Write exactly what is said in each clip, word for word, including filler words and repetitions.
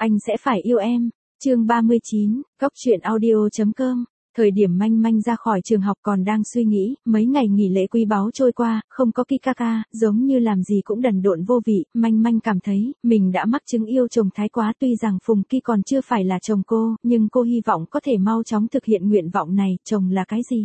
Anh sẽ phải yêu em. Chương ba mươi chín, Góc truyện audio chấm com. Thời điểm Manh Manh ra khỏi trường học còn đang suy nghĩ, mấy ngày nghỉ lễ quý báu trôi qua, không có Kikaka, giống như làm gì cũng đần độn vô vị, Manh Manh cảm thấy, mình đã mắc chứng yêu chồng thái quá. Tuy rằng Phùng Ki còn chưa phải là chồng cô, nhưng cô hy vọng có thể mau chóng thực hiện nguyện vọng này. Chồng là cái gì?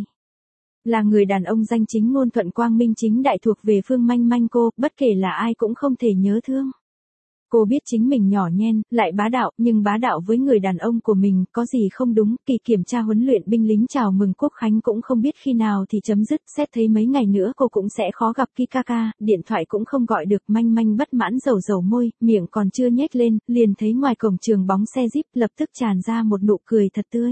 Là người đàn ông danh chính ngôn thuận quang minh chính đại thuộc về Phương Manh Manh cô, bất kể là ai cũng không thể nhớ thương. Cô biết chính mình nhỏ nhen, lại bá đạo, nhưng bá đạo với người đàn ông của mình, có gì không đúng. Kỳ kiểm tra huấn luyện binh lính chào mừng Quốc Khánh cũng không biết khi nào thì chấm dứt, xét thấy mấy ngày nữa cô cũng sẽ khó gặp Kikaka, điện thoại cũng không gọi được. Manh Manh bất mãn dầu dầu môi, miệng còn chưa nhếch lên, liền thấy ngoài cổng trường bóng xe Jeep, lập tức tràn ra một nụ cười thật tươi.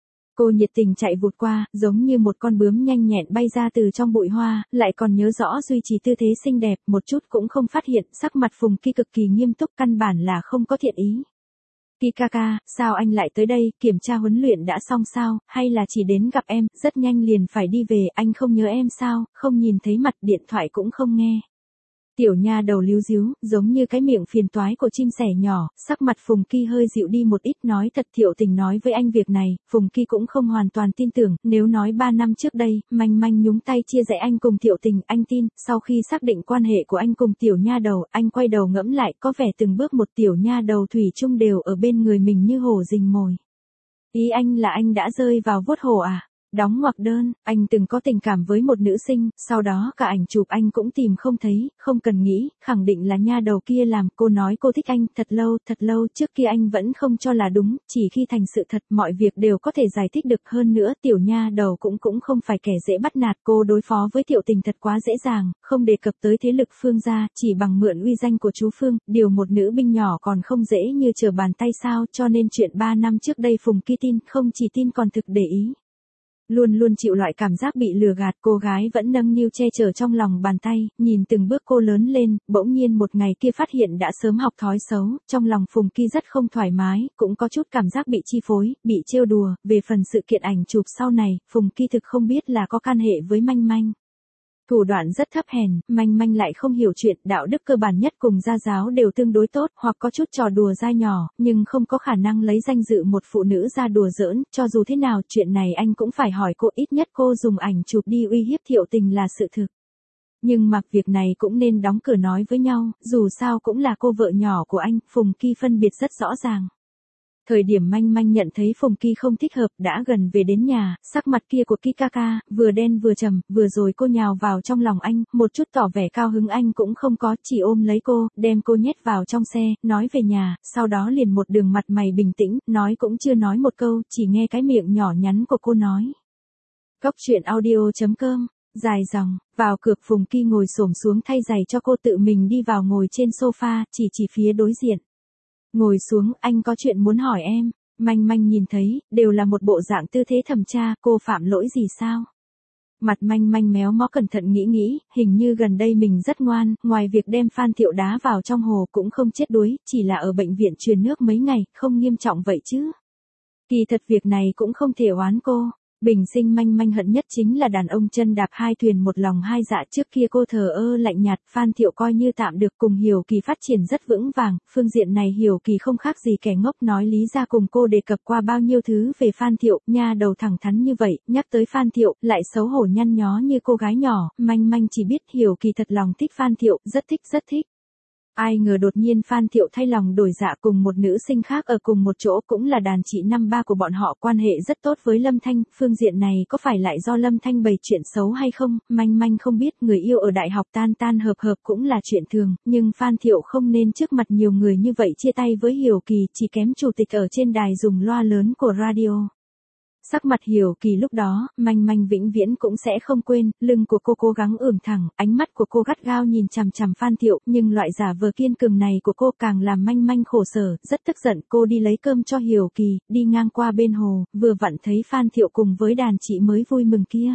Cô nhiệt tình chạy vụt qua, giống như một con bướm nhanh nhẹn bay ra từ trong bụi hoa, lại còn nhớ rõ duy trì tư thế xinh đẹp, một chút cũng không phát hiện. Sắc mặt Phùng Ki cực kỳ nghiêm túc, căn bản là không có thiện ý. Kikaka, sao anh lại tới đây, kiểm tra huấn luyện đã xong sao, hay là chỉ đến gặp em, rất nhanh liền phải đi về, anh không nhớ em sao, không nhìn thấy mặt, điện thoại cũng không nghe. Tiểu nha đầu líu díu, giống như cái miệng phiền toái của chim sẻ nhỏ. Sắc mặt Phùng Ki hơi dịu đi một ít, nói thật Thiệu Tình nói với anh việc này, Phùng Ki cũng không hoàn toàn tin tưởng. Nếu nói ba năm trước đây, Manh Manh nhúng tay chia rẽ anh cùng Thiệu Tình, anh tin. Sau khi xác định quan hệ của anh cùng tiểu nha đầu, anh quay đầu ngẫm lại, có vẻ từng bước một tiểu nha đầu thủy chung đều ở bên người mình như hổ rình mồi. Ý anh là anh đã rơi vào vuốt hổ à? Đóng ngoặc đơn, anh từng có tình cảm với một nữ sinh, sau đó cả ảnh chụp anh cũng tìm không thấy, không cần nghĩ, khẳng định là nha đầu kia làm. Cô nói cô thích anh, thật lâu, thật lâu trước kia anh vẫn không cho là đúng, chỉ khi thành sự thật, mọi việc đều có thể giải thích được. Hơn nữa, tiểu nha đầu cũng cũng không phải kẻ dễ bắt nạt, cô đối phó với Thiệu Tình thật quá dễ dàng, không đề cập tới thế lực Phương gia, chỉ bằng mượn uy danh của chú Phương, điều một nữ binh nhỏ còn không dễ như trở bàn tay sao, cho nên chuyện ba năm trước đây Phùng Ki tin, không chỉ tin còn thực để ý. Luôn luôn chịu loại cảm giác bị lừa gạt, cô gái vẫn nâng niu che chở trong lòng bàn tay, nhìn từng bước cô lớn lên. Bỗng nhiên một ngày kia phát hiện đã sớm học thói xấu, trong lòng Phùng Ki rất không thoải mái, cũng có chút cảm giác bị chi phối, bị trêu đùa. Về phần sự kiện ảnh chụp sau này, Phùng Ki thực không biết là có can hệ với Manh Manh. Thủ đoạn rất thấp hèn, Manh Manh lại không hiểu chuyện, đạo đức cơ bản nhất cùng gia giáo đều tương đối tốt, hoặc có chút trò đùa dai nhỏ, nhưng không có khả năng lấy danh dự một phụ nữ ra đùa giỡn. Cho dù thế nào, chuyện này anh cũng phải hỏi cô, ít nhất cô dùng ảnh chụp đi uy hiếp Thiệu Tình là sự thực. Nhưng mặc việc này cũng nên đóng cửa nói với nhau, dù sao cũng là cô vợ nhỏ của anh. Phùng Ki phân biệt rất rõ ràng. Thời điểm Manh Manh nhận thấy Phùng Ki không thích hợp, đã gần về đến nhà, sắc mặt kia của Kikaka, vừa đen vừa trầm, vừa rồi cô nhào vào trong lòng anh, một chút tỏ vẻ cao hứng anh cũng không có, chỉ ôm lấy cô, đem cô nhét vào trong xe, nói về nhà, sau đó liền một đường mặt mày bình tĩnh, nói cũng chưa nói một câu, chỉ nghe cái miệng nhỏ nhắn của cô nói. Góc truyện audio chấm com, dài dòng, vào cửa. Phùng Ki ngồi xổm xuống thay giày cho cô, tự mình đi vào ngồi trên sofa, chỉ chỉ phía đối diện. Ngồi xuống, anh có chuyện muốn hỏi em. Manh Manh nhìn thấy, đều là một bộ dạng tư thế thẩm tra, cô phạm lỗi gì sao? Mặt Manh Manh méo mó cẩn thận nghĩ nghĩ, hình như gần đây mình rất ngoan, ngoài việc đem Phan Thiệu đá vào trong hồ cũng không chết đuối, chỉ là ở bệnh viện truyền nước mấy ngày, không nghiêm trọng vậy chứ. Kỳ thật việc này cũng không thể oán cô. Bình sinh Manh Manh hận nhất chính là đàn ông chân đạp hai thuyền một lòng hai dạ. Trước kia cô thờ ơ lạnh nhạt, Phan Thiệu coi như tạm được, cùng Hiểu Kỳ phát triển rất vững vàng, phương diện này Hiểu Kỳ không khác gì kẻ ngốc. Nói lý ra cùng cô đề cập qua bao nhiêu thứ về Phan Thiệu, nha đầu thẳng thắn như vậy, nhắc tới Phan Thiệu, lại xấu hổ nhăn nhó như cô gái nhỏ. Manh Manh chỉ biết Hiểu Kỳ thật lòng thích Phan Thiệu, rất thích rất thích. Ai ngờ đột nhiên Phan Thiệu thay lòng đổi dạ cùng một nữ sinh khác ở cùng một chỗ, cũng là đàn chị năm ba của bọn họ, quan hệ rất tốt với Lâm Thanh. Phương diện này có phải lại do Lâm Thanh bày chuyện xấu hay không, Manh Manh không biết. Người yêu ở đại học tan tan hợp hợp cũng là chuyện thường, nhưng Phan Thiệu không nên trước mặt nhiều người như vậy chia tay với Hiểu Kỳ, chỉ kém chủ tịch ở trên đài dùng loa lớn của radio. Sắc mặt Hiểu Kỳ lúc đó, Manh Manh vĩnh viễn cũng sẽ không quên, lưng của cô cố gắng ưỡn thẳng, ánh mắt của cô gắt gao nhìn chằm chằm Phan Thiệu, nhưng loại giả vờ kiên cường này của cô càng làm Manh Manh khổ sở, rất tức giận. Cô đi lấy cơm cho Hiểu Kỳ, đi ngang qua bên hồ, vừa vặn thấy Phan Thiệu cùng với đàn chị mới vui mừng kia.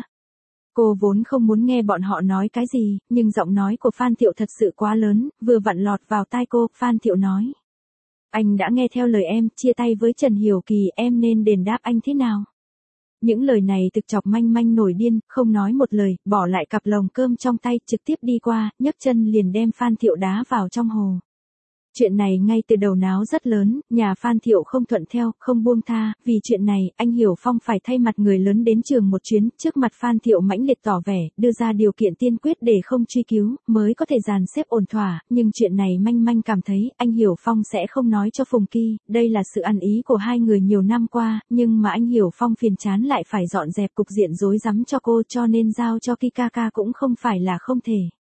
Cô vốn không muốn nghe bọn họ nói cái gì, nhưng giọng nói của Phan Thiệu thật sự quá lớn, vừa vặn lọt vào tai cô. Phan Thiệu nói: Anh đã nghe theo lời em, chia tay với Trần Hiểu Kỳ, em nên đền đáp anh thế nào? Những lời này thực chọc Manh Manh nổi điên, không nói một lời, bỏ lại cặp lồng cơm trong tay, trực tiếp đi qua, nhấc chân liền đem Phan Thiệu đá vào trong hồ. Chuyện này ngay từ đầu náo rất lớn, nhà Phan Thiệu không thuận theo, không buông tha, vì chuyện này, anh Hiểu Phong phải thay mặt người lớn đến trường một chuyến, trước mặt Phan Thiệu mãnh liệt tỏ vẻ, đưa ra điều kiện tiên quyết để không truy cứu, mới có thể dàn xếp ổn thỏa, nhưng chuyện này manh manh cảm thấy, anh Hiểu Phong sẽ không nói cho Phùng Kỳ, đây là sự ăn ý của hai người nhiều năm qua, nhưng mà anh Hiểu Phong phiền chán lại phải dọn dẹp cục diện rối rắm cho cô cho nên giao cho Kikaka cũng không phải là không thể.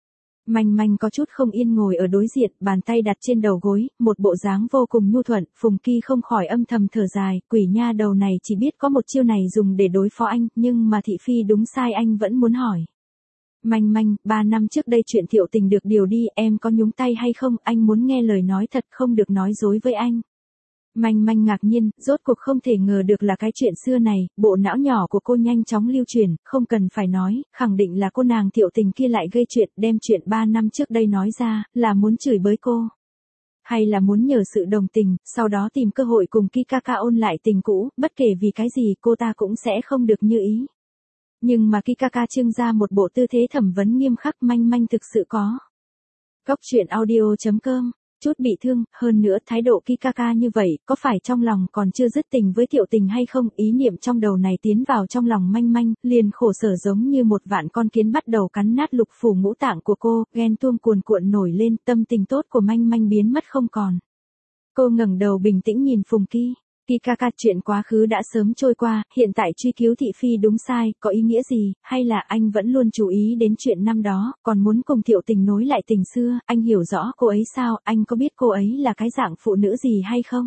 Manh manh có chút không yên ngồi ở đối diện, bàn tay đặt trên đầu gối, một bộ dáng vô cùng nhu thuận, Phùng Kỳ không khỏi âm thầm thở dài, quỷ nha đầu này chỉ biết có một chiêu này dùng để đối phó anh, nhưng mà thị phi đúng sai anh vẫn muốn hỏi. Manh manh, ba năm trước đây chuyện Thiệu Tình được điều đi, em có nhúng tay hay không, anh muốn nghe lời nói thật không được nói dối với anh. Manh manh ngạc nhiên, rốt cuộc không thể ngờ được là cái chuyện xưa này, bộ não nhỏ của cô nhanh chóng lưu truyền, không cần phải nói, khẳng định là cô nàng Thiệu Tình kia lại gây chuyện, đem chuyện ba năm trước đây nói ra, là muốn chửi bới cô. Hay là muốn nhờ sự đồng tình, sau đó tìm cơ hội cùng Kikaka ôn lại tình cũ, bất kể vì cái gì cô ta cũng sẽ không được như ý. Nhưng mà Kikaka trưng ra một bộ tư thế thẩm vấn nghiêm khắc, manh manh thực sự có. Góc truyện audio chấm com Chút bị thương, hơn nữa thái độ Kikaka như vậy, có phải trong lòng còn chưa dứt tình với Thiệu Tình hay không, ý niệm trong đầu này tiến vào trong lòng manh manh, liền khổ sở giống như một vạn con kiến bắt đầu cắn nát lục phủ ngũ tạng của cô, ghen tuông cuồn cuộn nổi lên, tâm tình tốt của manh manh biến mất không còn. Cô ngẩng đầu bình tĩnh nhìn Phùng Kỳ. Kikaka, chuyện quá khứ đã sớm trôi qua, hiện tại truy cứu thị phi đúng sai, có ý nghĩa gì, hay là anh vẫn luôn chú ý đến chuyện năm đó, còn muốn cùng Thiệu Tình nối lại tình xưa, anh hiểu rõ cô ấy sao, anh có biết cô ấy là cái dạng phụ nữ gì hay không?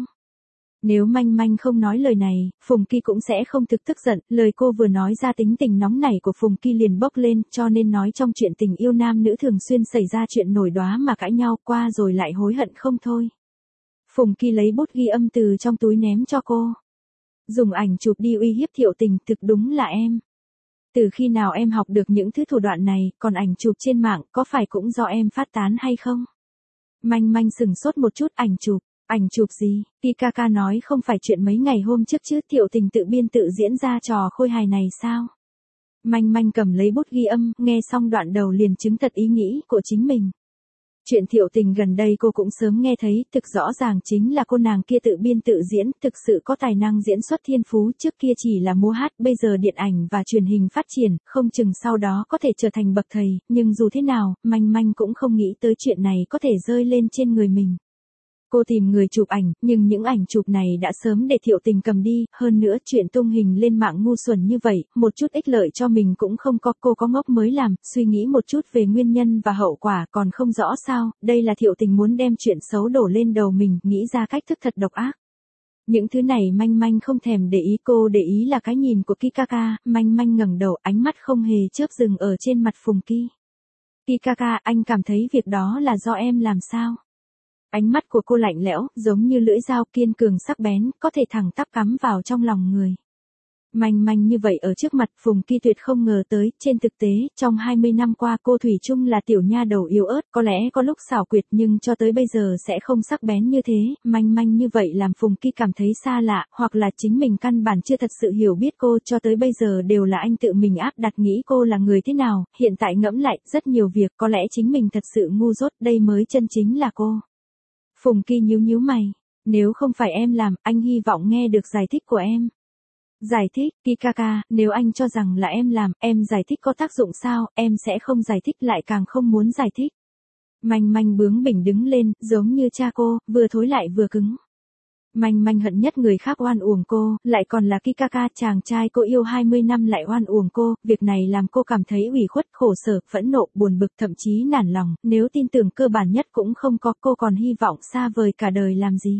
Nếu manh manh không nói lời này, Phùng Kỳ cũng sẽ không thực tức giận, lời cô vừa nói ra tính tình nóng nảy của Phùng Kỳ liền bốc lên, cho nên nói trong chuyện tình yêu nam nữ thường xuyên xảy ra chuyện nổi đoá mà cãi nhau qua rồi lại hối hận không thôi. Phùng Kỳ lấy bút ghi âm từ trong túi ném cho cô. Dùng ảnh chụp đi uy hiếp Thiệu Tình, thực đúng là em. Từ khi nào em học được những thứ thủ đoạn này, còn ảnh chụp trên mạng, có phải cũng do em phát tán hay không? Manh manh sừng sốt một chút, ảnh chụp, ảnh chụp gì? Kikaka nói không phải chuyện mấy ngày hôm trước chứ, Thiệu Tình tự biên tự diễn ra trò khôi hài này sao? Manh manh cầm lấy bút ghi âm, nghe xong đoạn đầu liền chứng thật ý nghĩ của chính mình. Chuyện Thiệu Tình gần đây cô cũng sớm nghe thấy, thực rõ ràng chính là cô nàng kia tự biên tự diễn, thực sự có tài năng diễn xuất thiên phú, trước kia chỉ là múa hát, bây giờ điện ảnh và truyền hình phát triển, không chừng sau đó có thể trở thành bậc thầy, nhưng dù thế nào, manh manh cũng không nghĩ tới chuyện này có thể rơi lên trên người mình. Cô tìm người chụp ảnh, nhưng những ảnh chụp này đã sớm để Thiệu Tình cầm đi, hơn nữa chuyện tung hình lên mạng ngu xuẩn như vậy, một chút ích lợi cho mình cũng không có, cô có ngốc mới làm, suy nghĩ một chút về nguyên nhân và hậu quả còn không rõ sao, đây là Thiệu Tình muốn đem chuyện xấu đổ lên đầu mình, nghĩ ra cách thức thật độc ác. Những thứ này manh manh không thèm để ý, cô để ý là cái nhìn của Kikaka, manh manh ngẩng đầu, ánh mắt không hề chớp dừng ở trên mặt Phùng Kỳ. Kikaka, anh cảm thấy việc đó là do em làm sao? Ánh mắt của cô lạnh lẽo, giống như lưỡi dao kiên cường sắc bén, có thể thẳng tắp cắm vào trong lòng người. Manh manh như vậy ở trước mặt Phùng Kỳ tuyệt không ngờ tới, trên thực tế, trong hai mươi năm qua cô thủy chung là tiểu nha đầu yếu ớt, có lẽ có lúc xảo quyệt nhưng cho tới bây giờ sẽ không sắc bén như thế, manh manh như vậy làm Phùng Kỳ cảm thấy xa lạ, hoặc là chính mình căn bản chưa thật sự hiểu biết cô, cho tới bây giờ đều là anh tự mình áp đặt nghĩ cô là người thế nào, hiện tại ngẫm lại, rất nhiều việc có lẽ chính mình thật sự ngu dốt, đây mới chân chính là cô. Phùng Kỳ nhíu nhíu mày, nếu không phải em làm, anh hy vọng nghe được giải thích của em. Giải thích, Kikaka, nếu anh cho rằng là em làm, em giải thích có tác dụng sao, em sẽ không giải thích lại càng không muốn giải thích. Manh manh bướng bỉnh đứng lên, giống như cha cô, vừa thối lại vừa cứng. Manh manh hận nhất người khác oan uổng cô, lại còn là Kikaka, chàng trai cô yêu hai mươi năm lại oan uổng cô, việc này làm cô cảm thấy ủy khuất, khổ sở, phẫn nộ, buồn bực, thậm chí nản lòng, nếu tin tưởng cơ bản nhất cũng không có, cô còn hy vọng xa vời cả đời làm gì.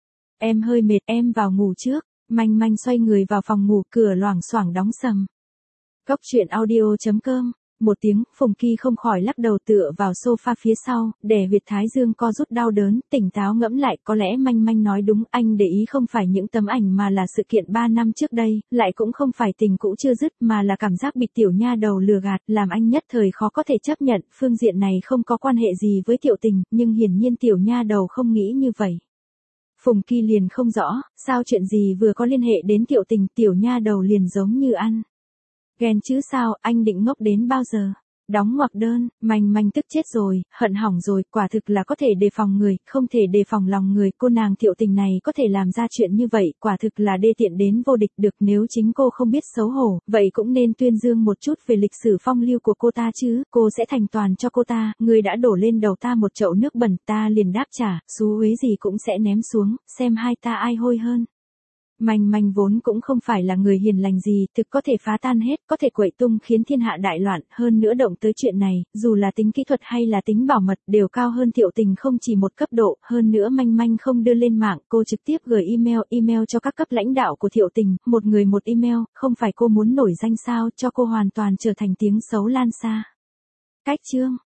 Em hơi mệt, em vào ngủ trước. Manh manh xoay người vào phòng ngủ, cửa loảng xoảng đóng sầm. Góc truyện audio chấm com Một tiếng, Phùng Kỳ không khỏi lắc đầu tựa vào sofa phía sau, để huyệt thái dương co rút đau đớn, tỉnh táo ngẫm lại, có lẽ manh manh nói đúng, anh để ý không phải những tấm ảnh mà là sự kiện ba năm trước đây, lại cũng không phải tình cũ chưa dứt mà là cảm giác bị tiểu nha đầu lừa gạt, làm anh nhất thời khó có thể chấp nhận, phương diện này không có quan hệ gì với Thiệu Tình, nhưng hiển nhiên tiểu nha đầu không nghĩ như vậy. Phùng Kỳ liền không rõ, sao chuyện gì vừa có liên hệ đến Thiệu Tình, tiểu nha đầu liền giống như ăn ghen chứ sao, anh định ngốc đến bao giờ? Đóng ngoặc đơn, manh manh tức chết rồi, hận hỏng rồi, quả thực là có thể đề phòng người, không thể đề phòng lòng người, cô nàng Thiệu Tình này có thể làm ra chuyện như vậy, quả thực là đê tiện đến vô địch được, nếu chính cô không biết xấu hổ, vậy cũng nên tuyên dương một chút về lịch sử phong lưu của cô ta chứ, cô sẽ thành toàn cho cô ta, người đã đổ lên đầu ta một chậu nước bẩn, ta liền đáp trả, xú uế gì cũng sẽ ném xuống, xem hai ta ai hôi hơn. Manh manh vốn cũng không phải là người hiền lành gì, thực có thể phá tan hết, có thể quậy tung khiến thiên hạ đại loạn, hơn nữa động tới chuyện này, dù là tính kỹ thuật hay là tính bảo mật đều cao hơn Thiệu Tình không chỉ một cấp độ, hơn nữa manh manh không đưa lên mạng, cô trực tiếp gửi email, email cho các cấp lãnh đạo của Thiệu Tình, một người một email, không phải cô muốn nổi danh sao, cho cô hoàn toàn trở thành tiếng xấu lan xa. Cách chương